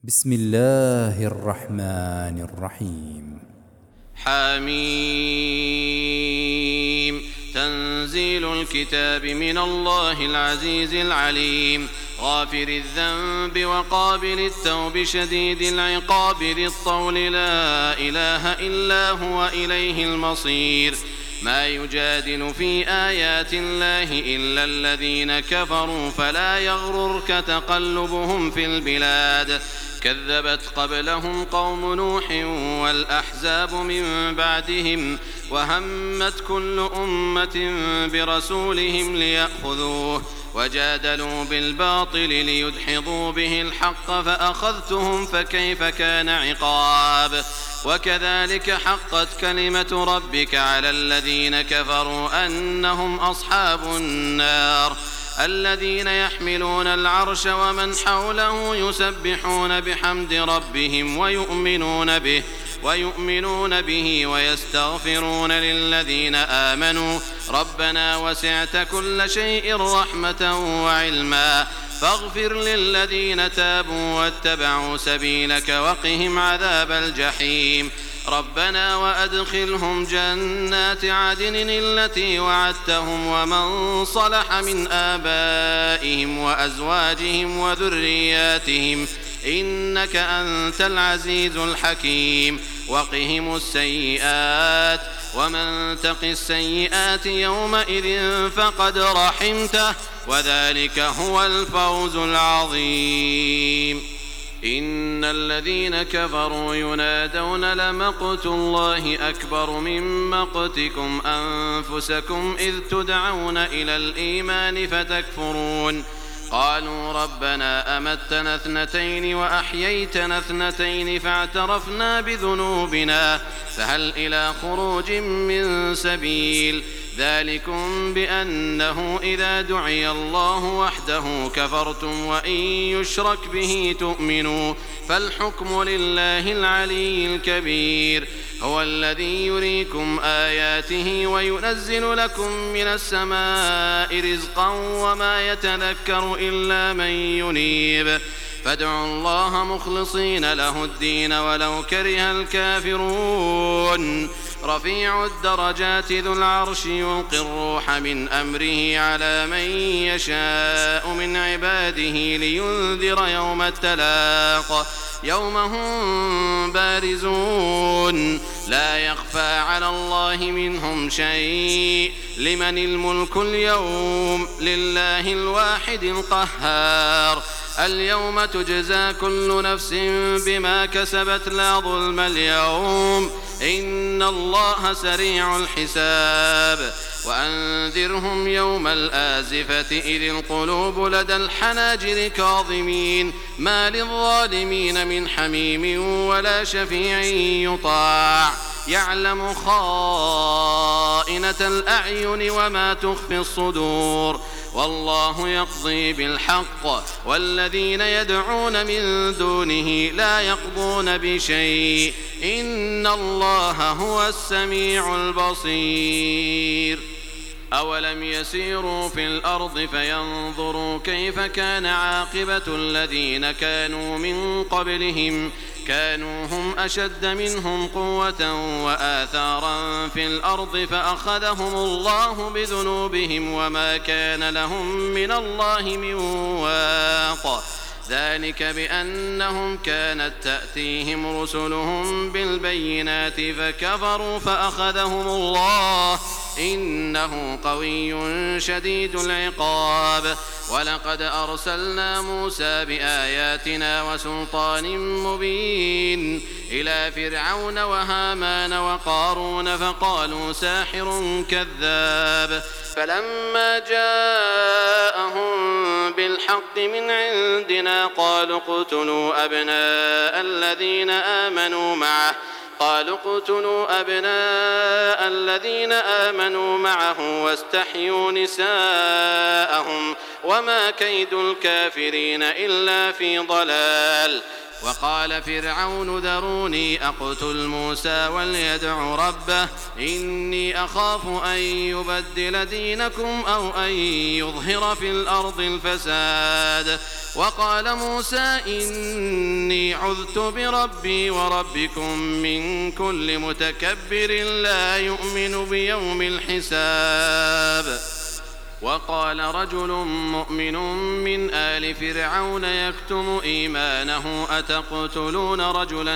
بسم الله الرحمن الرحيم. حميم. تنزيل الكتاب من الله العزيز العليم، غافر الذنب وقابل التوب شديد العقاب ذي الطول، لا إله إلا هو إليه المصير. ما يجادل في آيات الله إلا الذين كفروا، فلا يغررك تقلبهم في البلاد. كذبت قبلهم قوم نوح والأحزاب من بعدهم، وهمت كل أمة برسولهم ليأخذوه، وجادلوا بالباطل ليدحضوا به الحق، فأخذتهم فكيف كان عقاب. وكذلك حقت كلمة ربك على الذين كفروا أنهم أصحاب النار. الذين يحملون العرش ومن حوله يسبحون بحمد ربهم ويؤمنون به ويستغفرون للذين آمنوا ربنا وسعت كل شيء رحمة وعلما، فاغفر للذين تابوا واتبعوا سبيلك وقهم عذاب الجحيم. ربنا وأدخلهم جنات عدن التي وعدتهم ومن صلح من آبائهم وأزواجهم وذرياتهم إنك أنت العزيز الحكيم. وقهم السيئات، ومن تق السيئات يومئذ فقد رحمته، وذلك هو الفوز العظيم. إن الذين كفروا ينادون لمقت الله أكبر من مقتكم أنفسكم إذ تدعون إلى الإيمان فتكفرون. قالوا ربنا أمتنا اثنتين وأحييتنا اثنتين فاعترفنا بذنوبنا فهل إلى خروج من سبيل. ذلكم بأنه إذا دعي الله وحده كفرتم وإن يشرك به تؤمنوا، فالحكم لله العلي الكبير. هو الذي يريكم آياته وينزل لكم من السماء رزقا وما يتذكر إلا من ينيب، فادعوا الله مخلصين له الدين ولو كره الكافرون. رفيع الدرجات ذو العرش يلقي الروح من أمره على من يشاء من عباده لينذر يوم التلاق، يوم هم بارزون لا يخفى على الله منهم شيء. لمن الملك اليوم؟ لله الواحد القهار. اليوم تجزى كل نفس بما كسبت لا ظلم اليوم، إن الله سريع الحساب. وأنذرهم يوم الآزفة إذ القلوب لدى الحناجر كاظمين، ما للظالمين من حميم ولا شفيع يطاع. يعلم خائنة الأعين وما تخفي الصدور، والله يقضي بالحق، والذين يدعون من دونه لا يقضون بشيء، إن الله هو السميع البصير. أولم يسيروا في الأرض فينظروا كيف كان عاقبة الذين كانوا من قبلهم، كانوا هم أشد منهم قوة وآثارا في الأرض فأخذهم الله بذنوبهم وما كان لهم من الله من واق. ذلك بأنهم كانت تأتيهم رسلهم بالبينات فكفروا فأخذهم الله، إنه قوي شديد العقاب. ولقد أرسلنا موسى بآياتنا وسلطان مبين إلى فرعون وهامان وقارون فقالوا ساحر كذاب، فلما جاءهم بالحق من عندنا قالوا اقتلوا أبناء الذين آمنوا معه واستحيوا نساءهم، وما كيد الكافرين إلا في ضلال. وقال فرعون ذروني أقتل موسى وليدع ربه إني أخاف أن يبدل دينكم أو أن يظهر في الأرض الفساد. وقال موسى إني عذت بربي وربكم من كل متكبر لا يؤمن بيوم الحساب. وقال رجل مؤمن من آل فرعون يكتم إيمانه أتقتلون رجلا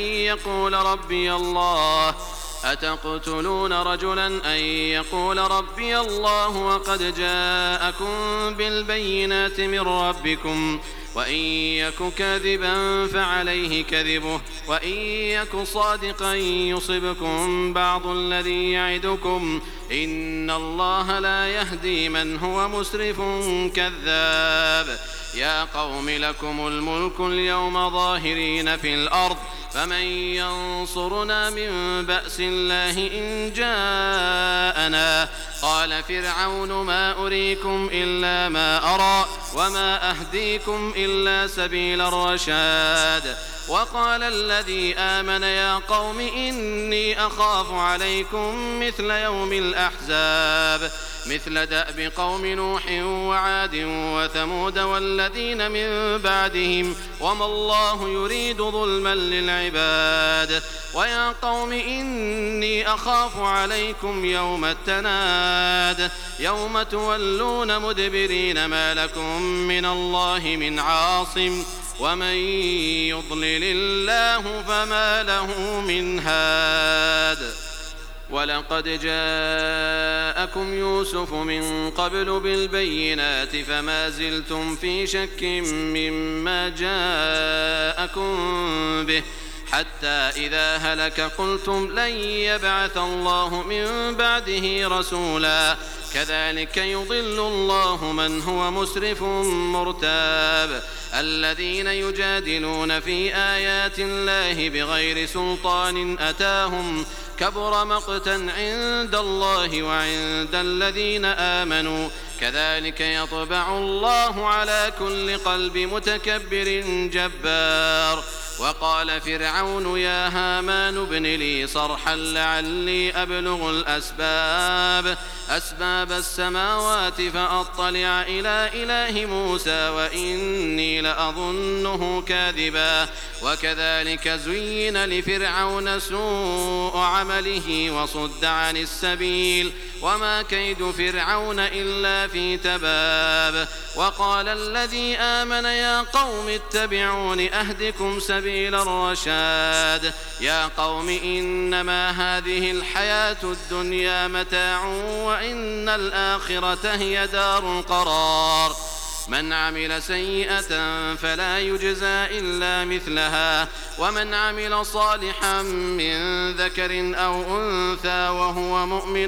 أن يقول ربي الله وقد جاءكم بالبينات من ربكم وإن يك كاذبا فعليه كذبه وإن يك صادقا يصبكم بعض الذي يعدكم إن الله لا يهدي من هو مسرف كذاب. يا قوم لكم الملك اليوم ظاهرين في الأرض فمن ينصرنا من بأس الله إن جاءنا. قال فرعون ما أريكم إلا ما أرى وما أهديكم إلا سبيل الرشاد. وقال الذي آمن يا قوم إني أخاف عليكم مثل يوم الأحزاب مثل دأب قوم نوح وعاد وثمود والذين من بعدهم وما الله يريد ظلما للعباد. ويا قوم إني أخاف عليكم يوم التناد يوم تولون مدبرين ما لكم من الله من عاصم ومن يضلل الله فما له من هاد. ولقد جاءكم يوسف من قبل بالبينات فما زلتم في شك مما جاءكم به حتى إذا هلك قلتم لن يبعث الله من بعده رسولا كذلك يضل الله من هو مسرف مرتاب. الذين يجادلون في آيات الله بغير سلطان أتاهم كبر مقتا عند الله وعند الذين آمنوا كذلك يطبع الله على كل قلب متكبر جبار. وقال فرعون يا هامان ابن لي صرحا لعلي أبلغ أسباب السماوات فأطلع إلى إله موسى وإني لأظنه كاذبا. وكذلك زين لفرعون سوء عمله وصد عن السبيل وما كيد فرعون إلا في تباب. وقال الذي آمن يا قوم اتبعون أهدكم سبيل الرشاد. يا قوم إنما هذه الحياة الدنيا متاع وإن الآخرة هي دار القرار. من عمل سيئة فلا يجزى إلا مثلها ومن عمل صالحا من ذكر أو أنثى وهو مؤمن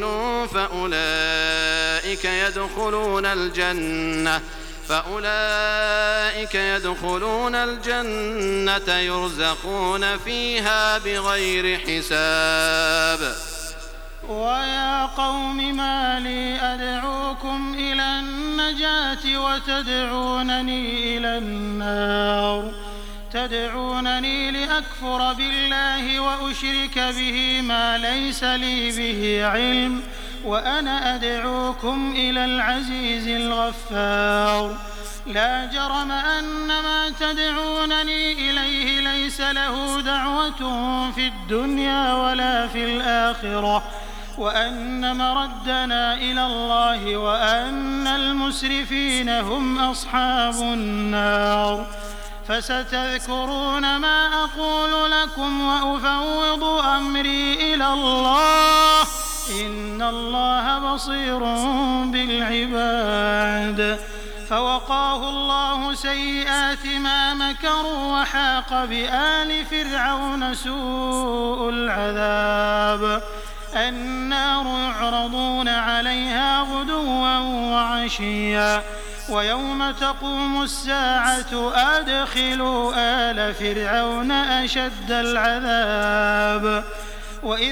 فأولئك يدخلون الجنة يرزقون فيها بغير حساب. ويا قوم ما لي أدعوكم إلى النجاة وتدعونني إلى النار تدعونني لأكفر بالله وأشرك به ما ليس لي به علم وأنا أدعوكم إلى العزيز الغفار. لا جرم أن ما تدعونني إليه ليس له دعوة في الدنيا ولا في الآخرة وأن مردنا إلى الله وأن المسرفين هم أصحاب النار. فستذكرون ما أقول لكم وأفوض أمري إلى الله إن الله بصير بالعباد. فوقاه الله سيئات ما مكروا وحاق بآل فرعون سوء العذاب. النار يعرضون عليها غدوا وعشيا ويوم تقوم الساعة أدخلوا آل فرعون أشد العذاب. وإذ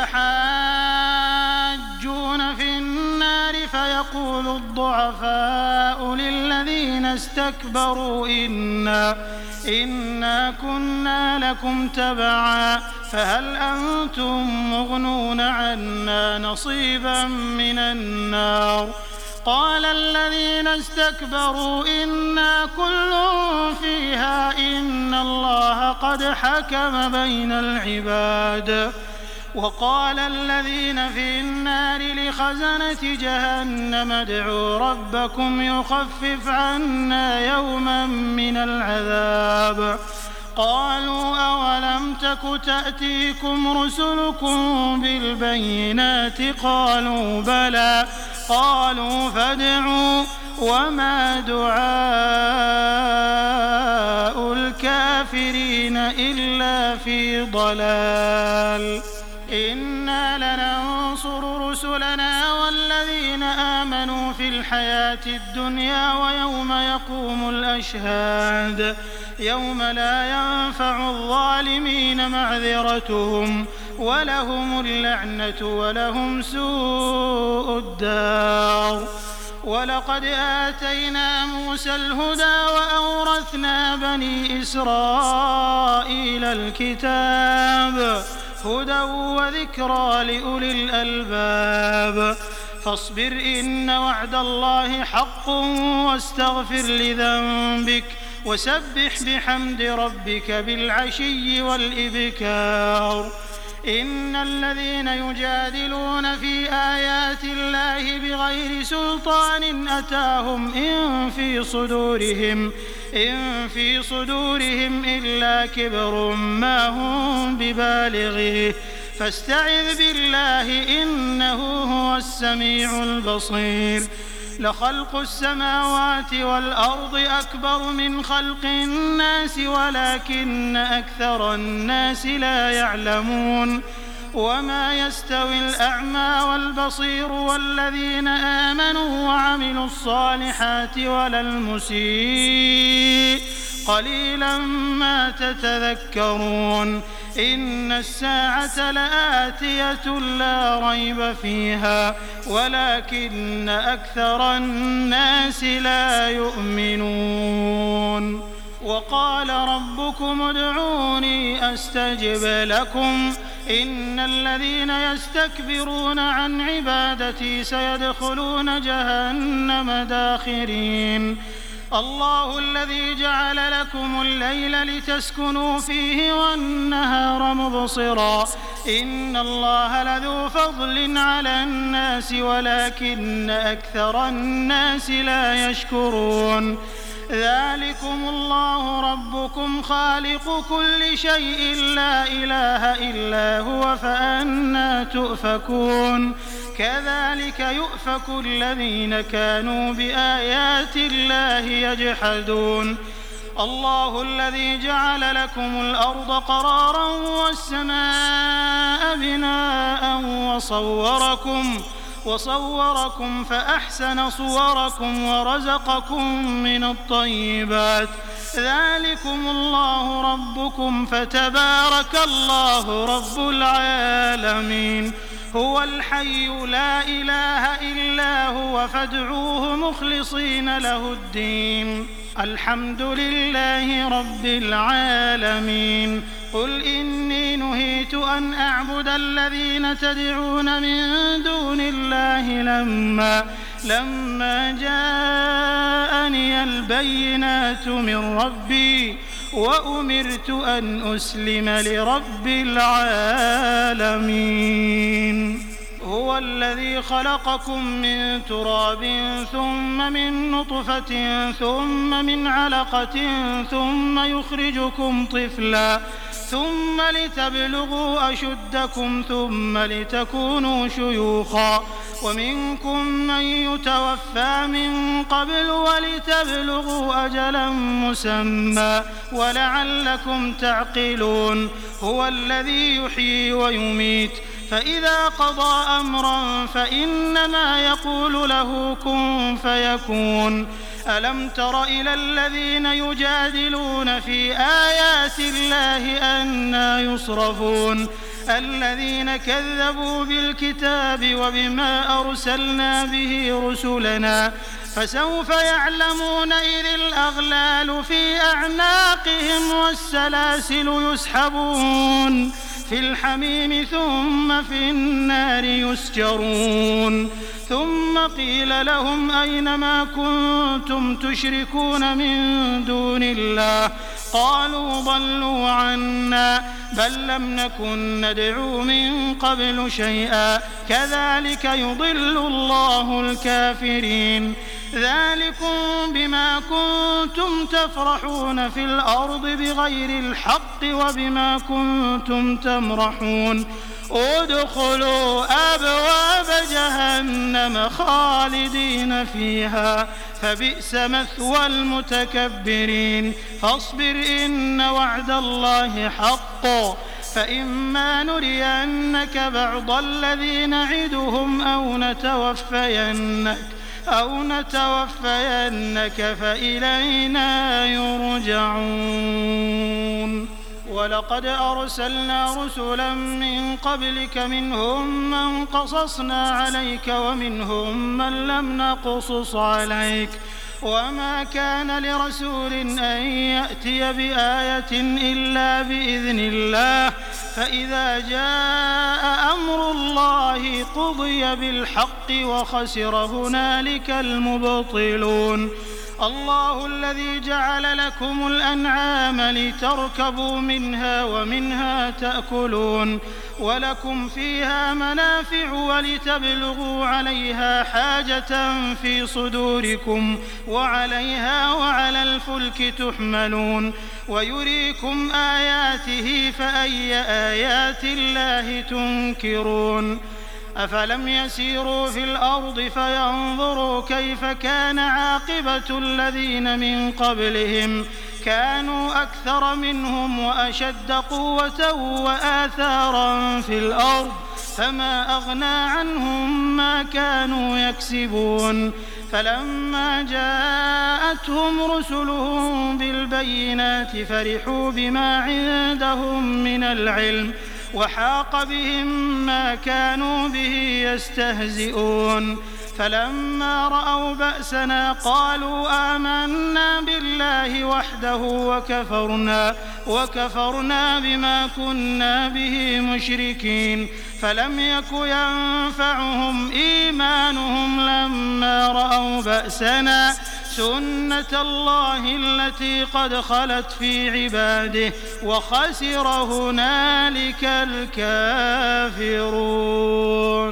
يتحاجون في النار فيقول الضعفاء للذين استكبروا إنا كنا لكم تبعا فهل أنتم مغنون عنا نصيبا من النار قال الذين استكبروا إنا كل فيها إن الله قد حكم بين العباد وقال الذين في النار لخزنة جهنم ادعوا ربكم يخفف عنا يوما من العذاب قالوا أولم تك تأتيكم رسلكم بالبينات قالوا بلى قالوا فادعوا وما دعاء الكافرين إلا في ضلال إنا لننصر رسلنا والذين آمنوا في الحياة الدنيا ويوم يقوم الأشهاد يوم لا ينفع الظالمين معذرتهم ولهم اللعنة ولهم سوء الدار ولقد آتينا موسى الهدى وأورثنا بني إسرائيل الكتاب هدى وذكرى لأولي الألباب فاصبر إن وعد الله حق واستغفر لذنبك وسبح بحمد ربك بالعشي والإبكار إن الذين يجادلون في آيات الله بغير سلطان أتاهم إن في صدورهم إلا كبر ما هم ببالغيه فاستعذ بالله إنه هو السميع البصير لخلق السماوات والأرض أكبر من خلق الناس ولكن أكثر الناس لا يعلمون وما يستوي الأعمى والبصير والذين آمنوا وعملوا الصالحات ولا المسيء قليلا ما تتذكرون إن الساعة لآتية لا ريب فيها ولكن أكثر الناس لا يؤمنون وقال ربكم ادعوني أستجب لكم إن الذين يستكبرون عن عبادتي سيدخلون جهنم داخرين الله الذي جعل لكم الليل لتسكنوا فيه والنهار مبصرا إن الله لذو فضل على الناس ولكن أكثر الناس لا يشكرون ذلكم الله ربكم خالق كل شيء لا إله إلا هو فأنى تؤفكون كذلك يؤفك الذين كانوا بآيات الله يجحدون الله الذي جعل لكم الأرض قرارا والسماء بناء وصوركم فأحسن صوركم ورزقكم من الطيبات ذلكم الله ربكم فتبارك الله رب العالمين هو الحي لا إله إلا هو فادعوه مخلصين له الدين الحمد لله رب العالمين قل إني نهيت أن أعبد الذين تدعون من دون الله لما جاءني البينات من ربي وأمرت أن أسلم لرب العالمين هو الذي خلقكم من تراب ثم من نطفة ثم من علقة ثم يخرجكم طفلا ثم لتبلغوا أشدكم ثم لتكونوا شيوخا ومنكم من يتوفى من قبل ولتبلغوا أجلا مسمى ولعلكم تعقلون هو الذي يحيي ويميت فإذا قضى أمرا فإنما يقول له كن فيكون ألم تر إلى الذين يجادلون في آيات الله أنى يصرفون الذين كذبوا بالكتاب وبما أرسلنا به رسلنا فسوف يعلمون إذ الأغلال في أعناقهم والسلاسل يسحبون في الحميم ثم في النار يسجرون ثم قيل لهم أين ما كنتم تشركون من دون الله قالوا ضلوا عنا بل لم نكن ندعو من قبل شيئا كذلك يضل الله الكافرين ذلكم بما كنتم تفرحون في الأرض بغير الحق وبما كنتم تمرحون ادخلوا أبواب جهنم خالدين فيها فبئس مثوى المتكبرين فاصبر إن وعد الله حق فإما نرينك بعض الذي نعدهم أو نتوفينك فإلينا يرجعون ولقد أرسلنا رسلا من قبلك منهم من قصصنا عليك ومنهم من لم نقصص عليك وما كان لرسول أن يأتي بآية إلا بإذن الله فإذا جاء أمر الله قضي بالحق وخسر هنالك المبطلون الله الذي جعل لكم الأنعام لتركبوا منها ومنها تأكلون ولكم فيها منافع ولتبلغوا عليها حاجة في صدوركم وعليها وعلى الفلك تحملون ويريكم آياته فأي آيات الله تنكرون أفلم يسيروا في الأرض فينظروا كيف كان عاقبة الذين من قبلهم كانوا أكثر منهم وأشد قوة وآثارا في الأرض فما أغنى عنهم ما كانوا يكسبون فلما جاءتهم رسلهم بالبينات فرحوا بما عندهم من العلم وحاق بهم ما كانوا به يستهزئون فلما رأوا بأسنا قالوا آمنا بالله وحده وكفرنا بما كنا به مشركين فلم يك ينفعهم إيمانهم لما رأوا بأسنا سنة الله التي قد خلت في عباده وخسر هنالك الكافرون